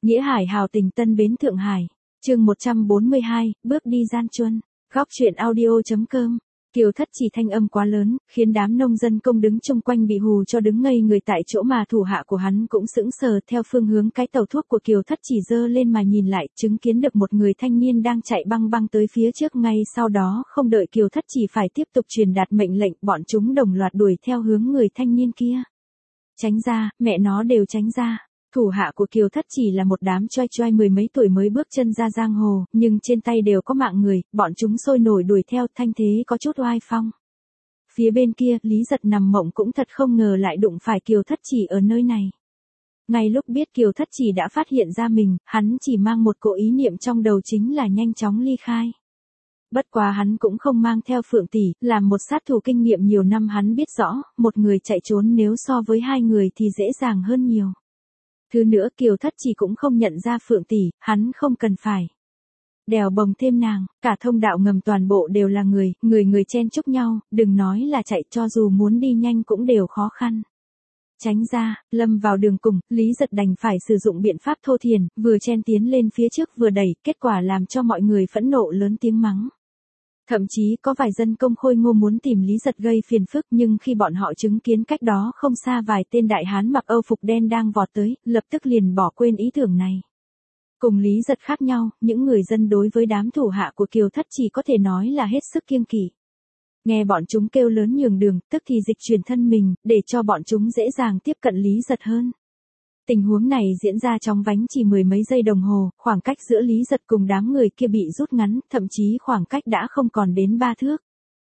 Nghĩa Hải hào tình Tân Bến Thượng Hải. Chương 142, bước đi gian truân. Góc truyện audio.com. Kiều Thất Chỉ thanh âm quá lớn, khiến đám nông dân công đứng chung quanh bị hù cho đứng ngây người tại chỗ, mà thủ hạ của hắn cũng sững sờ theo phương hướng cái tàu thuốc của Kiều Thất Chỉ giơ lên mà nhìn lại, chứng kiến được một người thanh niên đang chạy băng băng tới phía trước. Ngay sau đó, không đợi Kiều Thất Chỉ phải tiếp tục truyền đạt mệnh lệnh, bọn chúng đồng loạt đuổi theo hướng người thanh niên kia. Tránh ra, mẹ nó đều tránh ra. Thủ hạ của Kiều Thất Chỉ là một đám choi choi mười mấy tuổi mới bước chân ra giang hồ, nhưng trên tay đều có mạng người, bọn chúng sôi nổi đuổi theo, thanh thế có chút oai phong. Phía bên kia, Lý Giật nằm mộng cũng thật không ngờ lại đụng phải Kiều Thất Chỉ ở nơi này. Ngay lúc biết Kiều Thất Chỉ đã phát hiện ra mình, hắn chỉ mang một cỗ ý niệm trong đầu, chính là nhanh chóng ly khai. Bất quá hắn cũng không mang theo Phượng tỷ, làm một sát thủ kinh nghiệm nhiều năm hắn biết rõ, một người chạy trốn nếu so với hai người thì dễ dàng hơn nhiều. Thứ nữa, Kiều Thất Chỉ cũng không nhận ra Phượng tỷ, hắn không cần phải đèo bồng thêm nàng, cả thông đạo ngầm toàn bộ đều là người chen chúc nhau, đừng nói là chạy, cho dù muốn đi nhanh cũng đều khó khăn. Tránh ra, lâm vào đường cùng, Lý Giật đành phải sử dụng biện pháp thô thiển, vừa chen tiến lên phía trước vừa đẩy, kết quả làm cho mọi người phẫn nộ lớn tiếng mắng. Thậm chí có vài dân công khôi ngô muốn tìm Lý Giật gây phiền phức, nhưng khi bọn họ chứng kiến cách đó không xa vài tên đại hán mặc âu phục đen đang vọt tới, lập tức liền bỏ quên ý tưởng này. Cùng Lý Giật khác nhau, những người dân đối với đám thủ hạ của Kiều Thất Chỉ có thể nói là hết sức kiêng kỵ. Nghe bọn chúng kêu lớn nhường đường, tức thì dịch chuyển thân mình, để cho bọn chúng dễ dàng tiếp cận Lý Giật hơn. Tình huống này diễn ra trong vánh chỉ mười mấy giây đồng hồ, khoảng cách giữa Lý Giật cùng đám người kia bị rút ngắn, thậm chí khoảng cách đã không còn đến 3 thước.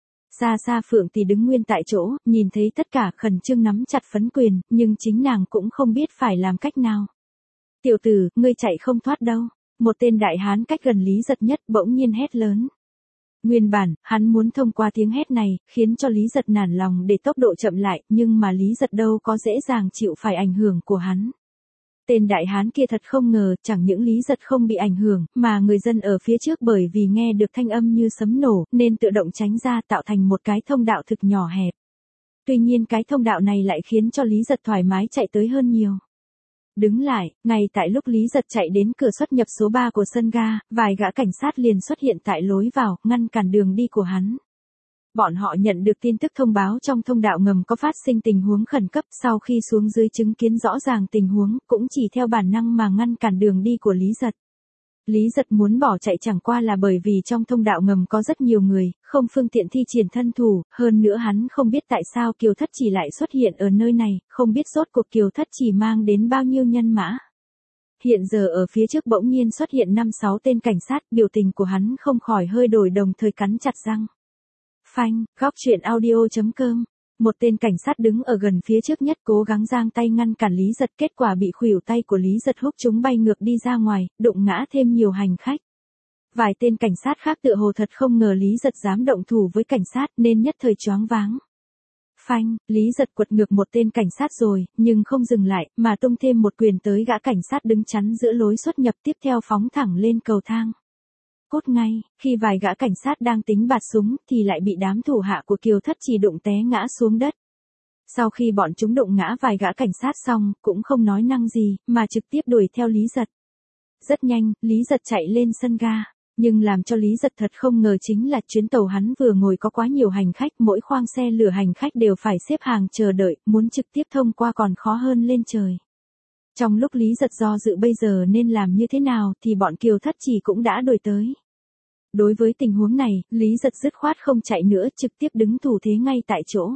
Xa xa Phượng tỷ đứng nguyên tại chỗ, nhìn thấy tất cả khẩn trương nắm chặt phấn quyền, nhưng chính nàng cũng không biết phải làm cách nào. Tiểu tử, ngươi chạy không thoát đâu. Một tên đại hán cách gần Lý Giật nhất bỗng nhiên hét lớn. Nguyên bản, hắn muốn thông qua tiếng hét này, khiến cho Lý Giật nản lòng để tốc độ chậm lại, nhưng mà Lý Giật đâu có dễ dàng chịu phải ảnh hưởng của hắn. Tên đại hán kia thật không ngờ, chẳng những Lý Giật không bị ảnh hưởng, mà người dân ở phía trước bởi vì nghe được thanh âm như sấm nổ, nên tự động tránh ra, tạo thành một cái thông đạo thực nhỏ hẹp. Tuy nhiên cái thông đạo này lại khiến cho Lý Giật thoải mái chạy tới hơn nhiều. Đứng lại, ngay tại lúc Lý Giật chạy đến cửa xuất nhập số 3 của sân ga, vài gã cảnh sát liền xuất hiện tại lối vào, ngăn cản đường đi của hắn. Bọn họ nhận được tin tức thông báo trong thông đạo ngầm có phát sinh tình huống khẩn cấp, sau khi xuống dưới chứng kiến rõ ràng tình huống, cũng chỉ theo bản năng mà ngăn cản đường đi của Lý Giật. Lý Giật muốn bỏ chạy chẳng qua là bởi vì trong thông đạo ngầm có rất nhiều người, không phương tiện thi triển thân thủ, hơn nữa hắn không biết tại sao Kiều Thất Chỉ lại xuất hiện ở nơi này, không biết rốt cuộc Kiều Thất Chỉ mang đến bao nhiêu nhân mã. Hiện giờ ở phía trước bỗng nhiên xuất hiện 5-6 tên cảnh sát, biểu tình của hắn không khỏi hơi đổi, đồng thời cắn chặt răng. Phanh, góc truyện audio.com. Một tên cảnh sát đứng ở gần phía trước nhất cố gắng giang tay ngăn cản Lý Giật, kết quả bị khuỷu tay của Lý Giật húc chúng bay ngược đi ra ngoài, đụng ngã thêm nhiều hành khách. Vài tên cảnh sát khác tựa hồ thật không ngờ Lý Giật dám động thủ với cảnh sát nên nhất thời choáng váng. Phanh, Lý Giật quật ngược một tên cảnh sát rồi, nhưng không dừng lại, mà tung thêm một quyền tới gã cảnh sát đứng chắn giữa lối xuất nhập, tiếp theo phóng thẳng lên cầu thang. Cốt ngay, khi vài gã cảnh sát đang tính bạt súng thì lại bị đám thủ hạ của Kiều Thất Chỉ đụng té ngã xuống đất. Sau khi bọn chúng đụng ngã vài gã cảnh sát xong, cũng không nói năng gì, mà trực tiếp đuổi theo Lý Giật. Rất nhanh, Lý Giật chạy lên sân ga. Nhưng làm cho Lý Giật thật không ngờ chính là chuyến tàu hắn vừa ngồi có quá nhiều hành khách, mỗi khoang xe lửa hành khách đều phải xếp hàng chờ đợi, muốn trực tiếp thông qua còn khó hơn lên trời. Trong lúc Lý Giật do dự bây giờ nên làm như thế nào thì bọn Kiều Thất Chỉ cũng đã đuổi tới. Đối với tình huống này, Lý Giật dứt khoát không chạy nữa, trực tiếp đứng thủ thế ngay tại chỗ.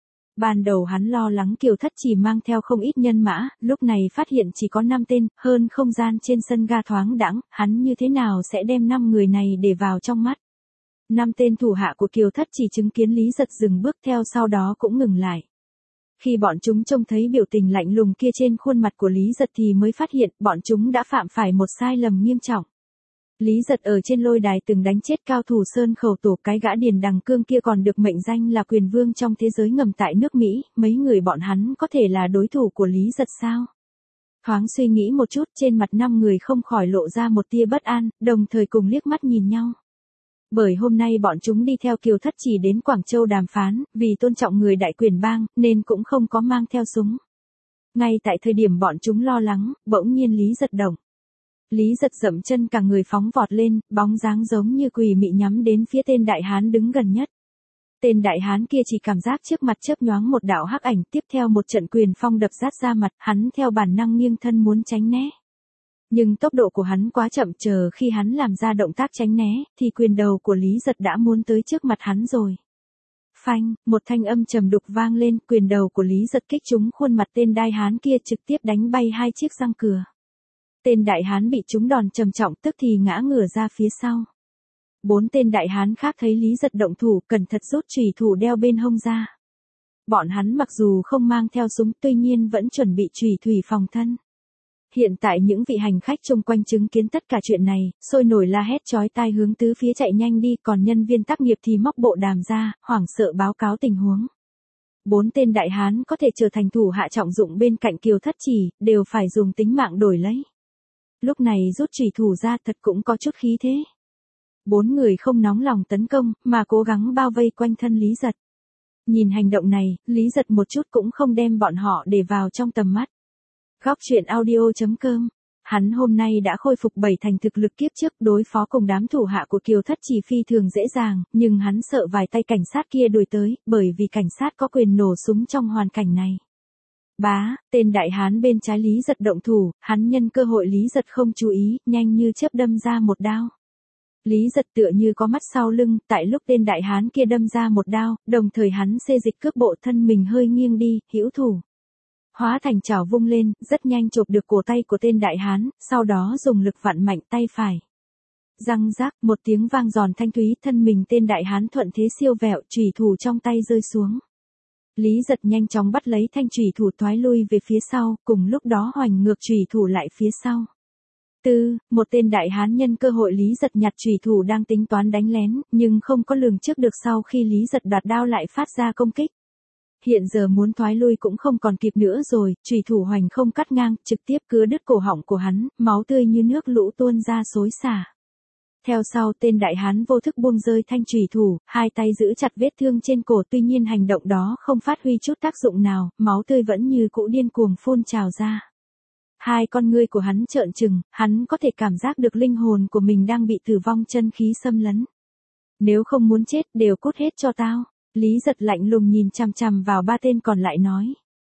Ban đầu hắn lo lắng Kiều Thất Chỉ mang theo không ít nhân mã, lúc này phát hiện chỉ có 5 tên, hơn không gian trên sân ga thoáng đãng, hắn như thế nào sẽ đem 5 người này để vào trong mắt. 5 tên thủ hạ của Kiều Thất Chỉ chứng kiến Lý Giật dừng bước theo sau đó cũng ngừng lại. Khi bọn chúng trông thấy biểu tình lạnh lùng kia trên khuôn mặt của Lý Giật thì mới phát hiện bọn chúng đã phạm phải một sai lầm nghiêm trọng. Lý Giật ở trên lôi đài từng đánh chết cao thủ Sơn Khẩu Tổ, cái gã Điền Đằng Cương kia còn được mệnh danh là quyền vương trong thế giới ngầm tại nước Mỹ, mấy người bọn hắn có thể là đối thủ của Lý Giật sao? Thoáng suy nghĩ một chút, trên mặt 5 người không khỏi lộ ra một tia bất an, đồng thời cùng liếc mắt nhìn nhau. Bởi hôm nay bọn chúng đi theo Kiều Thất Chỉ đến Quảng Châu đàm phán, vì tôn trọng người đại quyền bang, nên cũng không có mang theo súng. Ngay tại thời điểm bọn chúng lo lắng, bỗng nhiên Lý Giật động. Lý Giật dậm chân cả người phóng vọt lên, bóng dáng giống như quỷ mị nhắm đến phía tên đại hán đứng gần nhất. Tên đại hán kia chỉ cảm giác trước mặt chớp nhoáng một đạo hắc ảnh, tiếp theo một trận quyền phong đập rát ra mặt, hắn theo bản năng nghiêng thân muốn tránh né. Nhưng tốc độ của hắn quá chậm, chờ khi hắn làm ra động tác tránh né, thì quyền đầu của Lý Giật đã muốn tới trước mặt hắn rồi. Phanh, một thanh âm trầm đục vang lên, quyền đầu của Lý Giật kích trúng khuôn mặt tên đại hán kia, trực tiếp đánh bay 2 chiếc răng cửa. Tên đại hán bị trúng đòn trầm trọng, tức thì ngã ngửa ra phía sau. 4 tên đại hán khác thấy Lý Giật động thủ, cẩn thận rút chùy thủ đeo bên hông ra. Bọn hắn mặc dù không mang theo súng, tuy nhiên vẫn chuẩn bị chùy thủy phòng thân. Hiện tại những vị hành khách xung quanh chứng kiến tất cả chuyện này, sôi nổi la hét chói tai hướng tứ phía chạy nhanh đi, còn nhân viên tác nghiệp thì móc bộ đàm ra, hoảng sợ báo cáo tình huống. 4 tên đại hán có thể trở thành thủ hạ trọng dụng bên cạnh Kiều Thất Chỉ, đều phải dùng tính mạng đổi lấy. Lúc này rút chùy thủ ra thật cũng có chút khí thế. 4 người không nóng lòng tấn công, mà cố gắng bao vây quanh thân Lý Giật. Nhìn hành động này, Lý Giật một chút cũng không đem bọn họ để vào trong tầm mắt. Góc truyện audio.com. Hắn hôm nay đã khôi phục 7 thành thực lực kiếp trước, đối phó cùng đám thủ hạ của Kiều Thất Chỉ phi thường dễ dàng, nhưng hắn sợ vài tay cảnh sát kia đuổi tới, bởi vì cảnh sát có quyền nổ súng trong hoàn cảnh này. Bá, tên đại hán bên trái Lý Giật động thủ, hắn nhân cơ hội Lý Giật không chú ý, nhanh như chớp đâm ra một đao. Lý Giật tựa như có mắt sau lưng, tại lúc tên đại hán kia đâm ra một đao, đồng thời hắn xê dịch cước bộ thân mình hơi nghiêng đi, hữu thủ. Hóa thành chảo vung lên, rất nhanh chộp được cổ tay của tên đại hán, sau đó dùng lực vặn mạnh tay phải. Răng rác, một tiếng vang giòn thanh thúy, thân mình tên đại hán thuận thế siêu vẹo, chùy thủ trong tay rơi xuống. Lý Giật nhanh chóng bắt lấy thanh chùy thủ thoái lui về phía sau, cùng lúc đó hoành ngược chùy thủ lại phía sau. Một tên đại hán nhân cơ hội Lý Giật nhặt chùy thủ đang tính toán đánh lén, nhưng không có lường trước được sau khi Lý Giật đoạt đao lại phát ra công kích. Hiện giờ muốn thoái lui cũng không còn kịp nữa rồi, chùy thủ hoành không cắt ngang, trực tiếp cứa đứt cổ họng của hắn, máu tươi như nước lũ tuôn ra xối xả. Theo sau tên đại hán vô thức buông rơi thanh chùy thủ, hai tay giữ chặt vết thương trên cổ, tuy nhiên hành động đó không phát huy chút tác dụng nào, máu tươi vẫn như cũ điên cuồng phun trào ra. Hai con ngươi của hắn trợn trừng, hắn có thể cảm giác được linh hồn của mình đang bị tử vong chân khí xâm lấn. Nếu không muốn chết đều cút hết cho tao. Lý Giật lạnh lùng nhìn chằm chằm vào 3 tên còn lại nói.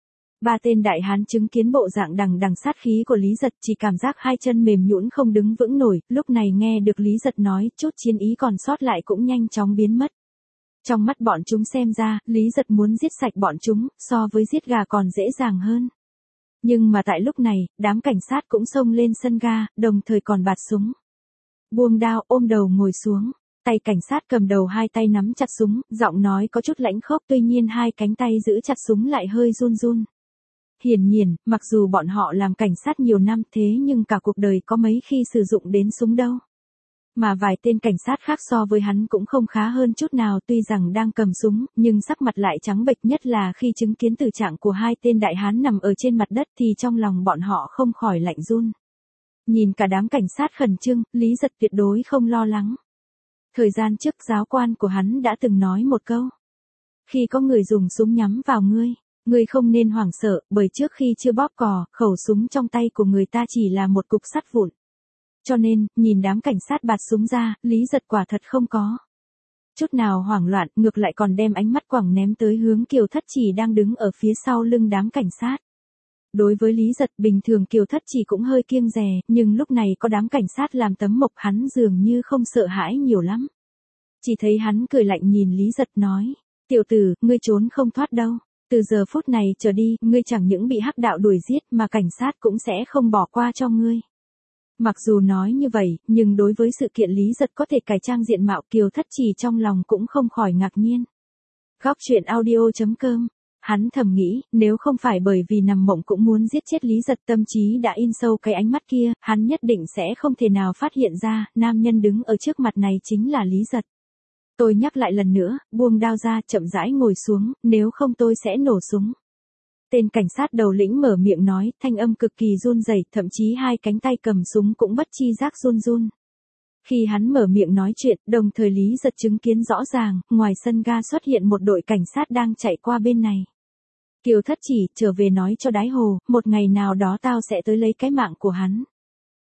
3 tên đại hán chứng kiến bộ dạng đằng đằng sát khí của Lý Giật, chỉ cảm giác hai chân mềm nhũn không đứng vững nổi, lúc này nghe được Lý Giật nói, chút chiến ý còn sót lại cũng nhanh chóng biến mất. Trong mắt bọn chúng xem ra, Lý Giật muốn giết sạch bọn chúng, so với giết gà còn dễ dàng hơn. Nhưng mà tại lúc này, đám cảnh sát cũng xông lên sân ga, đồng thời còn bạt súng. Buông đao, ôm đầu ngồi xuống. Tay cảnh sát cầm đầu hai tay nắm chặt súng, giọng nói có chút lãnh khốc, tuy nhiên hai cánh tay giữ chặt súng lại hơi run run. Hiển nhiên, mặc dù bọn họ làm cảnh sát nhiều năm thế nhưng cả cuộc đời có mấy khi sử dụng đến súng đâu. Mà vài tên cảnh sát khác so với hắn cũng không khá hơn chút nào, tuy rằng đang cầm súng, nhưng sắc mặt lại trắng bệch, nhất là khi chứng kiến tử trạng của hai tên đại hán nằm ở trên mặt đất thì trong lòng bọn họ không khỏi lạnh run. Nhìn cả đám cảnh sát khẩn trương, Lý Giật tuyệt đối không lo lắng. Thời gian trước giáo quan của hắn đã từng nói một câu. Khi có người dùng súng nhắm vào ngươi không nên hoảng sợ, bởi trước khi chưa bóp cò, khẩu súng trong tay của người ta chỉ là một cục sắt vụn. Cho nên, nhìn đám cảnh sát bạt súng ra, Lý Giật quả thật không có chút nào hoảng loạn, ngược lại còn đem ánh mắt quẳng ném tới hướng Kiều Thất Chỉ đang đứng ở phía sau lưng đám cảnh sát. Đối với Lý Giật, bình thường Kiều Thất Chỉ cũng hơi kiêng dè, nhưng lúc này có đám cảnh sát làm tấm mộc, hắn dường như không sợ hãi nhiều lắm. Chỉ thấy hắn cười lạnh nhìn Lý Giật nói, tiểu tử, ngươi trốn không thoát đâu. Từ giờ phút này trở đi, ngươi chẳng những bị hắc đạo đuổi giết mà cảnh sát cũng sẽ không bỏ qua cho ngươi. Mặc dù nói như vậy, nhưng đối với sự kiện Lý Giật có thể cải trang diện mạo, Kiều Thất Chỉ trong lòng cũng không khỏi ngạc nhiên. Góc truyện audio.com. Hắn thầm nghĩ, nếu không phải bởi vì nằm mộng cũng muốn giết chết Lý Giật, tâm trí đã in sâu cái ánh mắt kia, hắn nhất định sẽ không thể nào phát hiện ra, nam nhân đứng ở trước mặt này chính là Lý Giật. Tôi nhắc lại lần nữa, buông đao ra, chậm rãi ngồi xuống, nếu không tôi sẽ nổ súng. Tên cảnh sát đầu lĩnh mở miệng nói, thanh âm cực kỳ run rẩy, thậm chí hai cánh tay cầm súng cũng bất chi giác run run. Khi hắn mở miệng nói chuyện, đồng thời Lý Giật chứng kiến rõ ràng, ngoài sân ga xuất hiện một đội cảnh sát đang chạy qua bên này. Kiều Thất Chỉ, trở về nói cho Đái Hồ, một ngày nào đó tao sẽ tới lấy cái mạng của hắn.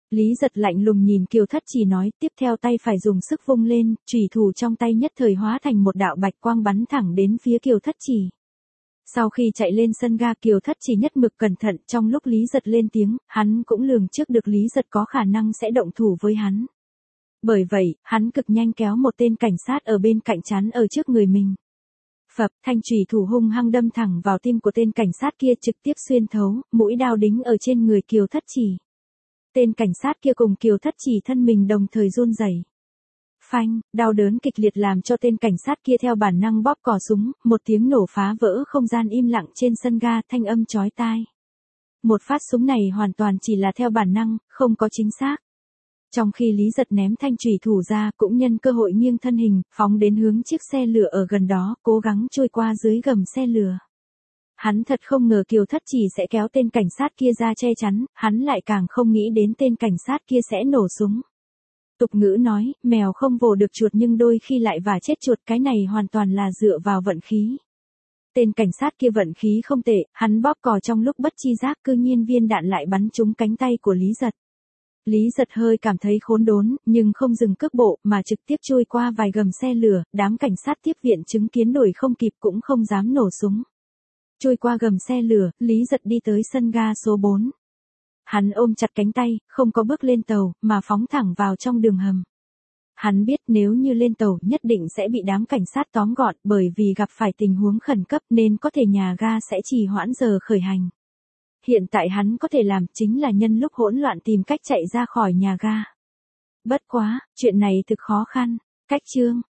Lý Giật lạnh lùng nhìn Kiều Thất Chỉ nói, tiếp theo tay phải dùng sức vung lên, chùy thủ trong tay nhất thời hóa thành một đạo bạch quang bắn thẳng đến phía Kiều Thất Chỉ. Sau khi chạy lên sân ga, Kiều Thất Chỉ nhất mực cẩn thận, trong lúc Lý Giật lên tiếng, hắn cũng lường trước được Lý Giật có khả năng sẽ động thủ với hắn. Bởi vậy, hắn cực nhanh kéo một tên cảnh sát ở bên cạnh chắn ở trước người mình. Phập, thanh chùy thủ hung hăng đâm thẳng vào tim của tên cảnh sát kia, trực tiếp xuyên thấu, mũi đao đính ở trên người Kiều Thất Chỉ. Tên cảnh sát kia cùng Kiều Thất Chỉ thân mình đồng thời run rẩy. Phanh, đau đớn kịch liệt làm cho tên cảnh sát kia theo bản năng bóp cò súng, một tiếng nổ phá vỡ không gian im lặng trên sân ga, thanh âm chói tai. Một phát súng này hoàn toàn chỉ là theo bản năng, không có chính xác. Trong khi Lý Giật ném thanh chùy thủ ra, cũng nhân cơ hội nghiêng thân hình, phóng đến hướng chiếc xe lửa ở gần đó, cố gắng trôi qua dưới gầm xe lửa. Hắn thật không ngờ Kiều Thất Chỉ sẽ kéo tên cảnh sát kia ra che chắn, hắn lại càng không nghĩ đến tên cảnh sát kia sẽ nổ súng. Tục ngữ nói, mèo không vồ được chuột nhưng đôi khi lại vả chết chuột, cái này hoàn toàn là dựa vào vận khí. Tên cảnh sát kia vận khí không tệ, hắn bóp cò trong lúc bất chi giác, cư nhiên viên đạn lại bắn trúng cánh tay của Lý Giật. Lý Giật hơi cảm thấy khốn đốn, nhưng không dừng cước bộ, mà trực tiếp chui qua vài gầm xe lửa, đám cảnh sát tiếp viện chứng kiến đuổi không kịp cũng không dám nổ súng. Chui qua gầm xe lửa, Lý Giật đi tới sân ga số 4. Hắn ôm chặt cánh tay, không có bước lên tàu, mà phóng thẳng vào trong đường hầm. Hắn biết nếu như lên tàu nhất định sẽ bị đám cảnh sát tóm gọn, bởi vì gặp phải tình huống khẩn cấp nên có thể nhà ga sẽ trì hoãn giờ khởi hành. Hiện tại hắn có thể làm chính là nhân lúc hỗn loạn tìm cách chạy ra khỏi nhà ga. Bất quá, chuyện này thực khó khăn. Cách chương